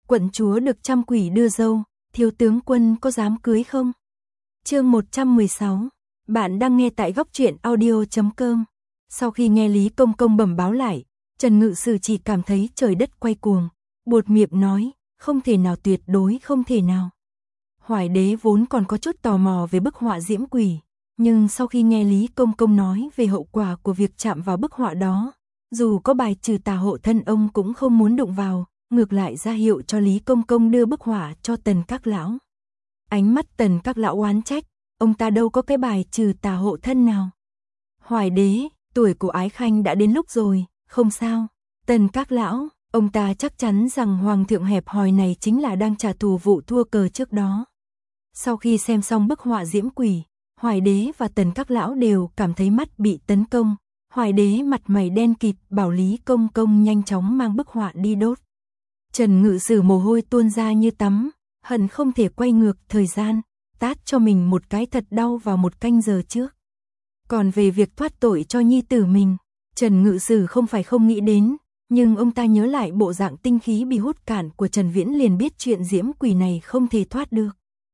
Quận chúa được trăm quỷ đưa dâu, thiếu tướng quân có dám cưới không? Chương 116. Bạn đang nghe tại góc truyện audio.com. Sau khi nghe Lý Công Công bẩm báo lại, Trần Ngự Sử chỉ cảm thấy trời đất quay cuồng, buột miệng nói, không thể nào, tuyệt đối không thể nào. Hoài đế vốn còn có chút tò mò về bức họa diễm quỷ, nhưng sau khi nghe Lý Công Công nói về hậu quả của việc chạm vào bức họa đó, dù có bài trừ tà hộ thân ông cũng không muốn đụng vào, ngược lại ra hiệu cho Lý Công Công đưa bức họa cho Tần Các Lão. Ánh mắt Tần Các Lão oán trách, ông ta đâu có cái bài trừ tà hộ thân nào. Hoài đế, tuổi của Ái Khanh đã đến lúc rồi, không sao. Tần Các Lão, ông ta chắc chắn rằng Hoàng thượng hẹp hòi này chính là đang trả thù vụ thua cờ trước đó. Sau khi xem xong bức họa diễm quỷ, Hoài đế và Tần Các Lão đều cảm thấy mắt bị tấn công. Hoài đế mặt mày đen kịt bảo Lý Công Công nhanh chóng mang bức họa đi đốt. Trần Ngự Sử mồ hôi tuôn ra như tắm, hận không thể quay ngược thời gian, tát cho mình một cái thật đau vào một canh giờ trước. Còn về việc thoát tội cho nhi tử mình, Trần Ngự Sử không phải không nghĩ đến, nhưng ông ta nhớ lại bộ dạng tinh khí bị hút cạn của Trần Viễn liền biết chuyện diễm quỷ này không thể thoát được.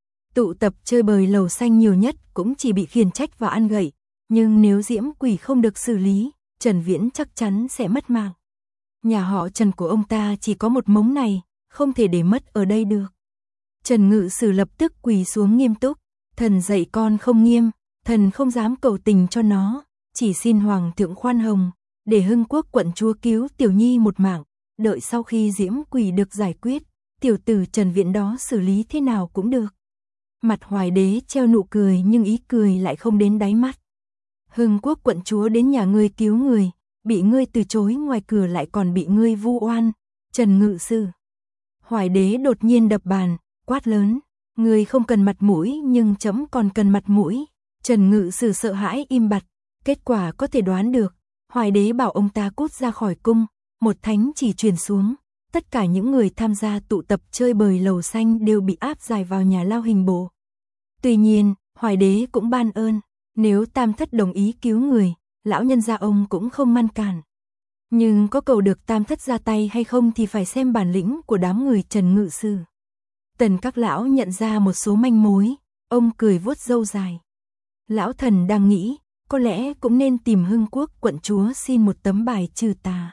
Tụ tập chơi bời lầu xanh nhiều nhất cũng chỉ bị khiển trách và ăn gậy, nhưng nếu diễm quỷ không được xử lý, Trần Viễn chắc chắn sẽ mất mạng. Nhà họ Trần của ông ta chỉ có một mống này, không thể để mất ở đây được. Trần Ngự Sử lập tức quỳ xuống nghiêm túc, thần dạy con không nghiêm, thần không dám cầu tình cho nó, chỉ xin Hoàng thượng khoan hồng, để Hưng Quốc quận chúa cứu tiểu nhi một mạng, đợi sau khi diễm quỷ được giải quyết, tiểu tử Trần Viễn đó xử lý thế nào cũng được. Mặt Hoài đế treo nụ cười nhưng ý cười lại không đến đáy mắt. Hưng Quốc quận chúa đến nhà ngươi cứu người, bị ngươi từ chối ngoài cửa lại còn bị ngươi vu oan, Trần Ngự Sử. Hoài đế đột nhiên đập bàn, quát lớn, ngươi không cần mặt mũi nhưng trẫm còn cần mặt mũi. Trần Ngự Sử sợ hãi im bặt, kết quả có thể đoán được, Hoài đế bảo ông ta cút ra khỏi cung, một thánh chỉ truyền xuống, tất cả những người tham gia tụ tập chơi bời lầu xanh đều bị áp giải vào nhà lao hình bộ. Tuy nhiên, Hoài đế cũng ban ơn, nếu Tam Thất đồng ý cứu người, lão nhân gia ông cũng không ngăn cản. Nhưng có cầu được Tam Thất ra tay hay không thì phải xem bản lĩnh của đám người Trần Ngự Sử. Tần Các Lão nhận ra một số manh mối, ông cười vuốt râu dài. Lão thần đang nghĩ, có lẽ cũng nên tìm Hưng Quốc quận chúa xin một tấm bài trừ tà.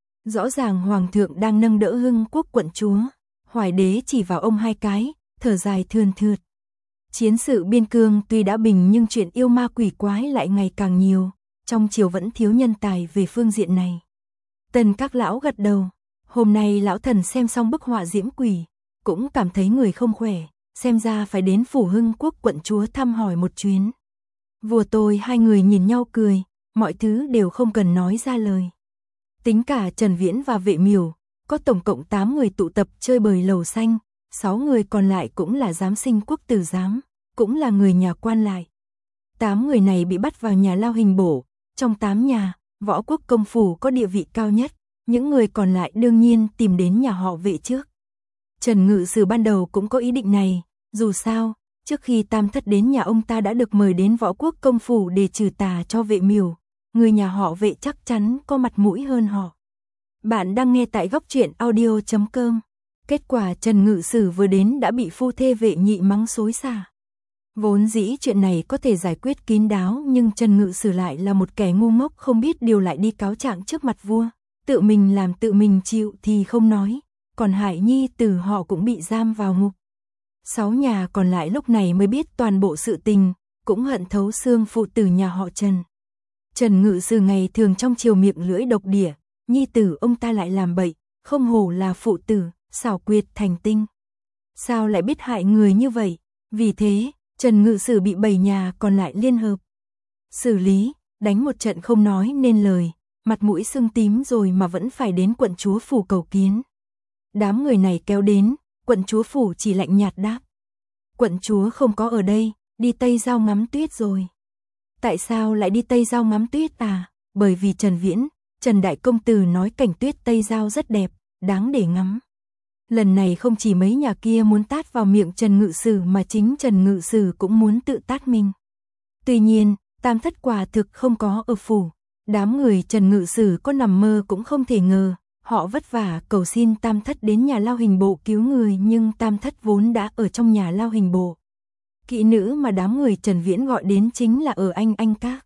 Rõ ràng Hoàng thượng đang nâng đỡ Hưng Quốc quận chúa, Hoài đế chỉ vào ông hai cái, thở dài thườn thượt. Chiến sự biên cương tuy đã bình nhưng chuyện yêu ma quỷ quái lại ngày càng nhiều, trong triều vẫn thiếu nhân tài về phương diện này. Tần Các Lão gật đầu, hôm nay lão thần xem xong bức họa diễm quỷ, cũng cảm thấy người không khỏe, xem ra phải đến phủ Hưng Quốc quận chúa thăm hỏi một chuyến. Vua tôi hai người nhìn nhau cười, mọi thứ đều không cần nói ra lời. Tính cả Trần Viễn và Vệ Miểu, có tổng cộng 8 người tụ tập chơi bời lầu xanh, 6 người còn lại cũng là giám sinh quốc tử giám, cũng là người nhà quan lại. 8 người này bị bắt vào nhà lao hình bổ, trong 8 nhà, Võ Quốc công phủ có địa vị cao nhất, những người còn lại đương nhiên tìm đến nhà họ Vệ trước. Trần Ngự Sử ban đầu cũng có ý định này, dù sao, trước khi Tam Thất đến nhà ông ta đã được mời đến Võ Quốc công phủ để trừ tà cho Vệ Miểu, người nhà họ Vệ chắc chắn có mặt mũi hơn họ. Bạn đang nghe tại góc truyện audio.com. Kết quả Trần Ngự Sử vừa đến đã bị phu thê Vệ Nhị mắng xối xả. Vốn dĩ chuyện này có thể giải quyết kín đáo nhưng Trần Ngự Sử lại là một kẻ ngu ngốc không biết điều lại đi cáo trạng trước mặt vua, tự mình làm tự mình chịu thì không nói, còn hại nhi tử họ cũng bị giam vào ngục. 6 nhà còn lại lúc này mới biết toàn bộ sự tình, cũng hận thấu xương phụ tử nhà họ Trần. Trần Ngự Sử ngày thường trong chiều miệng lưỡi độc địa, nhi tử ông ta lại làm bậy, không hổ là phụ tử, xảo quyệt thành tinh. Sao lại biết hại người như vậy? Vì thế, Trần Ngự Sử bị 7 nhà còn lại liên hợp xử lý, đánh một trận không nói nên lời, mặt mũi sưng tím rồi mà vẫn phải đến quận chúa phủ cầu kiến. Đám người này kéo đến, quận chúa phủ chỉ lạnh nhạt đáp. Quận chúa không có ở đây, đi Tây Giao ngắm tuyết rồi. Tại sao lại đi Tây Giao ngắm tuyết à? Bởi vì Trần Viễn, Trần Đại Công Tử nói cảnh tuyết Tây Giao rất đẹp, đáng để ngắm. Lần này không chỉ mấy nhà kia muốn tát vào miệng Trần Ngự Sử mà chính Trần Ngự Sử cũng muốn tự tát mình. Tuy nhiên, Tam Thất quả thực không có ở phủ. Đám người Trần Ngự Sử có nằm mơ cũng không thể ngờ, Họ vất vả cầu xin Tam Thất đến nhà lao hình bộ cứu người, nhưng Tam Thất vốn đã ở trong nhà lao hình bộ. Kỹ nữ mà đám người Trần Viễn gọi đến chính là ở Anh Các.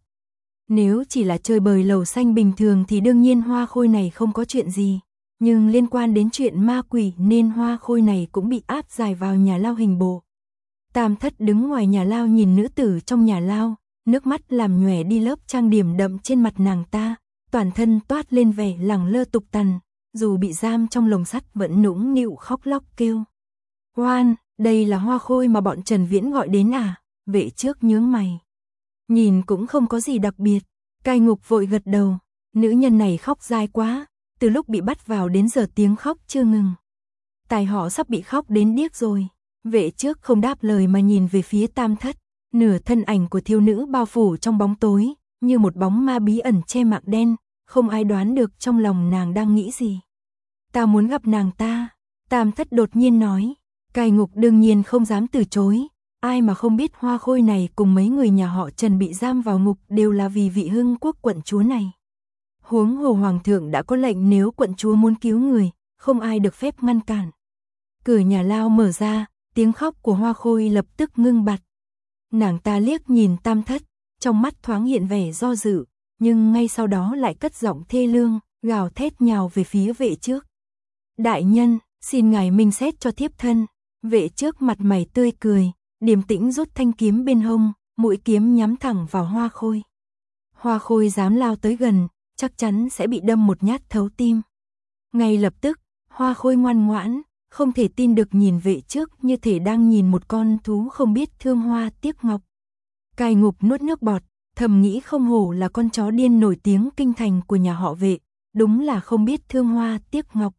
Nếu chỉ là chơi bời lầu xanh bình thường thì đương nhiên Hoa Khôi này không có chuyện gì. Nhưng liên quan đến chuyện ma quỷ nên Hoa Khôi này cũng bị áp giải vào nhà lao hình bộ. Tam Thất đứng ngoài nhà lao nhìn nữ tử trong nhà lao, nước mắt làm nhòe đi lớp trang điểm đậm trên mặt nàng ta, toàn thân toát lên vẻ lẳng lơ tục tằn, dù bị giam trong lồng sắt vẫn nũng nịu khóc lóc kêu. Hoan, đây là Hoa Khôi mà bọn Trần Viễn gọi đến à? Vệ trước nhướng mày. Nhìn cũng không có gì đặc biệt. Cai Ngục vội gật đầu. Nữ nhân này khóc dai quá, từ lúc bị bắt vào đến giờ tiếng khóc chưa ngừng. Tài họ sắp bị khóc đến điếc rồi. Vệ trước không đáp lời mà nhìn về phía Tam Thất. Nửa thân ảnh của thiếu nữ bao phủ trong bóng tối, như một bóng ma bí ẩn che mạc đen, không ai đoán được trong lòng nàng đang nghĩ gì. Ta muốn gặp nàng ta, Tam Thất đột nhiên nói. Cai Ngục đương nhiên không dám từ chối, ai mà không biết Hoa Khôi này cùng mấy người nhà họ Trần bị giam vào ngục đều là vì vị Hưng Quốc quận chúa này. Huống hồ hoàng thượng đã có lệnh nếu quận chúa muốn cứu người, không ai được phép ngăn cản. Cửa nhà lao mở ra, tiếng khóc của Hoa Khôi lập tức ngưng bặt. Nàng ta liếc nhìn Tam Thất, trong mắt thoáng hiện vẻ do dự, nhưng ngay sau đó lại cất giọng thê lương, gào thét nhào về phía vệ trước. Đại nhân, xin ngài minh xét cho thiếp thân. Vệ trước mặt mày tươi cười, điềm tĩnh rút thanh kiếm bên hông, mũi kiếm nhắm thẳng vào Hoa Khôi. Hoa Khôi dám lao tới gần, chắc chắn sẽ bị đâm một nhát thấu tim. Ngay lập tức, Hoa Khôi ngoan ngoãn, không thể tin được nhìn vệ trước như thể đang nhìn một con thú không biết thương hoa tiếc ngọc. Cai Ngục nuốt nước bọt, thầm nghĩ không hổ là con chó điên nổi tiếng kinh thành của nhà họ Vệ, đúng là không biết thương hoa tiếc ngọc.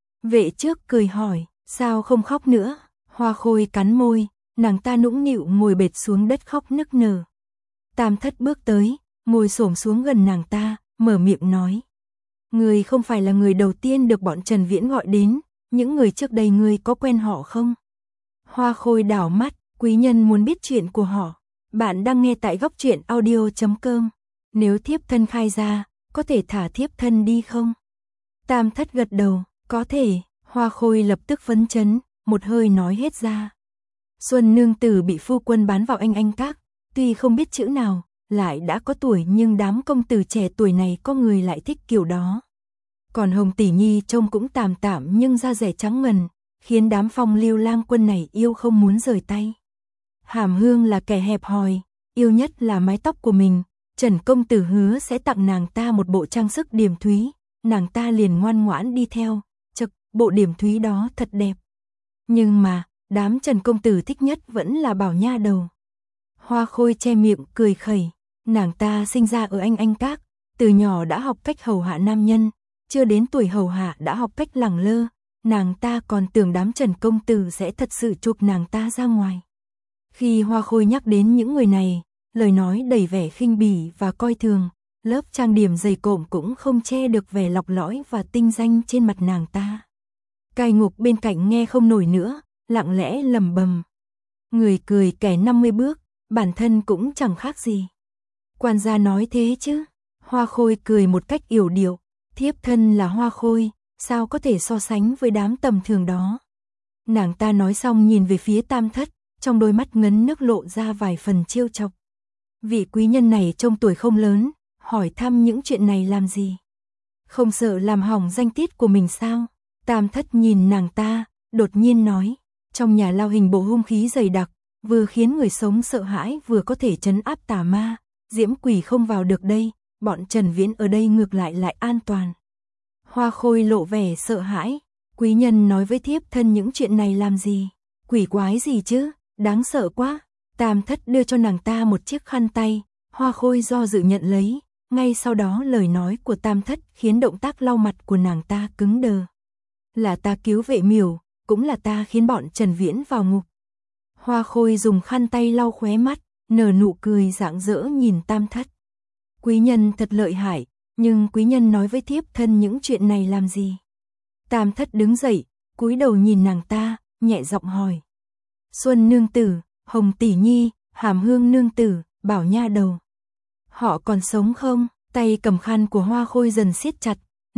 Vệ trước cười hỏi, sao không khóc nữa? Hoa Khôi cắn môi, nàng ta nũng nịu ngồi bệt xuống đất khóc nức nở. Tam Thất bước tới, ngồi xổm xuống gần nàng ta, mở miệng nói. Người không phải là người đầu tiên được bọn Trần Viễn gọi đến, những người trước đây người có quen họ không? Hoa Khôi đảo mắt, quý nhân muốn biết chuyện của họ. Bạn đang nghe tại góc truyện audio.com. Nếu thiếp thân khai ra, có thể thả thiếp thân đi không? Tam Thất gật đầu, có thể. Hoa Khôi lập tức phấn chấn, một hơi nói hết ra. Xuân nương tử bị phu quân bán vào Anh Các, tuy không biết chữ nào, lại đã có tuổi nhưng đám công tử trẻ tuổi này có người lại thích kiểu đó. Còn Hồng tỷ nhi trông cũng tạm tạm nhưng da rẻ trắng ngần, khiến đám phong lưu lang quân này yêu không muốn rời tay. Hàm Hương là kẻ hẹp hòi, yêu nhất là mái tóc của mình, Trần công tử hứa sẽ tặng nàng ta một bộ trang sức điểm thúy, nàng ta liền ngoan ngoãn đi theo, chật, bộ điểm thúy đó thật đẹp. Nhưng mà, đám Trần công tử thích nhất vẫn là Bảo nha đầu. Hoa Khôi che miệng cười khẩy, nàng ta sinh ra ở Anh Các, từ nhỏ đã học cách hầu hạ nam nhân, chưa đến tuổi hầu hạ đã học cách lẳng lơ, nàng ta còn tưởng đám Trần công tử sẽ thật sự chuộc nàng ta ra ngoài. Khi Hoa Khôi nhắc đến những người này, lời nói đầy vẻ khinh bỉ và coi thường, lớp trang điểm dày cộm cũng không che được vẻ lọc lõi và tinh danh trên mặt nàng ta. Cai Ngục bên cạnh nghe không nổi nữa, lặng lẽ lẩm bẩm. Người cười kẻ 50 bước, bản thân cũng chẳng khác gì. Quan gia nói thế chứ? Hoa Khôi cười một cách yểu điệu, thiếp thân là Hoa Khôi, sao có thể so sánh với đám tầm thường đó. Nàng ta nói xong nhìn về phía Tam Thất, trong đôi mắt ngấn nước lộ ra vài phần trêu chọc. Vị quý nhân này trông tuổi không lớn, hỏi thăm những chuyện này làm gì? Không sợ làm hỏng danh tiết của mình sao? Tam Thất nhìn nàng ta, đột nhiên nói, trong nhà lao hình bộ hung khí dày đặc, vừa khiến người sống sợ hãi vừa có thể trấn áp tà ma, diễm quỷ không vào được đây, bọn Trần Viễn ở đây ngược lại an toàn. Hoa Khôi lộ vẻ sợ hãi, quý nhân nói với thiếp thân những chuyện này làm gì? Quỷ quái gì chứ, đáng sợ quá. Tam Thất đưa cho nàng ta một chiếc khăn tay, Hoa Khôi do dự nhận lấy, ngay sau đó lời nói của Tam Thất khiến động tác lau mặt của nàng ta cứng đờ. Là ta cứu Vệ Miểu, cũng là ta khiến bọn Trần Viễn vào ngục. Hoa Khôi dùng khăn tay lau khóe mắt, nở nụ cười rạng rỡ nhìn Tam Thất. Quý nhân thật lợi hại, nhưng quý nhân nói với thiếp thân những chuyện này làm gì? Tam Thất đứng dậy, cúi đầu nhìn nàng ta, nhẹ giọng hỏi. Xuân nương tử, Hồng tỷ nhi, Hàm Hương nương tử, Bảo nha đầu. Họ còn sống không? Tay cầm khăn của Hoa Khôi dần siết chặt,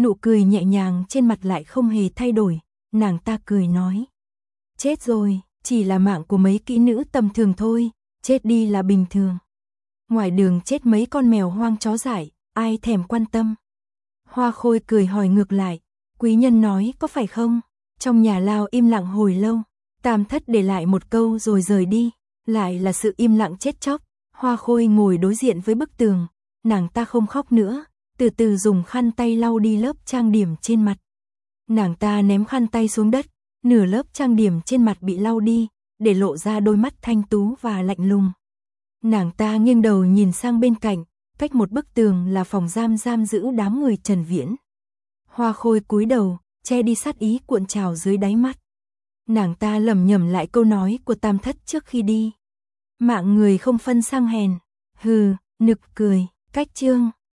nụ cười nhẹ nhàng trên mặt lại không hề thay đổi, nàng ta cười nói. Chết rồi, chỉ là mạng của mấy kỹ nữ tầm thường thôi, chết đi là bình thường. Ngoài đường chết mấy con mèo hoang chó dại, ai thèm quan tâm. Hoa Khôi cười hỏi ngược lại, quý nhân nói có phải không? Trong nhà lao im lặng hồi lâu, Tam Thất để lại một câu rồi rời đi, lại là sự im lặng chết chóc. Hoa Khôi ngồi đối diện với bức tường, nàng ta không khóc nữa, từ từ dùng khăn tay lau đi lớp trang điểm trên mặt. Nàng ta ném khăn tay xuống đất, nửa lớp trang điểm trên mặt bị lau đi, để lộ ra đôi mắt thanh tú và lạnh lùng. Nàng ta nghiêng đầu nhìn sang bên cạnh, cách một bức tường là phòng giam giam giữ đám người Trần Viễn. Hoa Khôi cúi đầu, che đi sát ý cuộn trào dưới đáy mắt. Nàng ta lẩm nhẩm lại câu nói của Tam Thất trước khi đi. Mạng người không phân sang hèn. Hừ, nực cười, cách chương.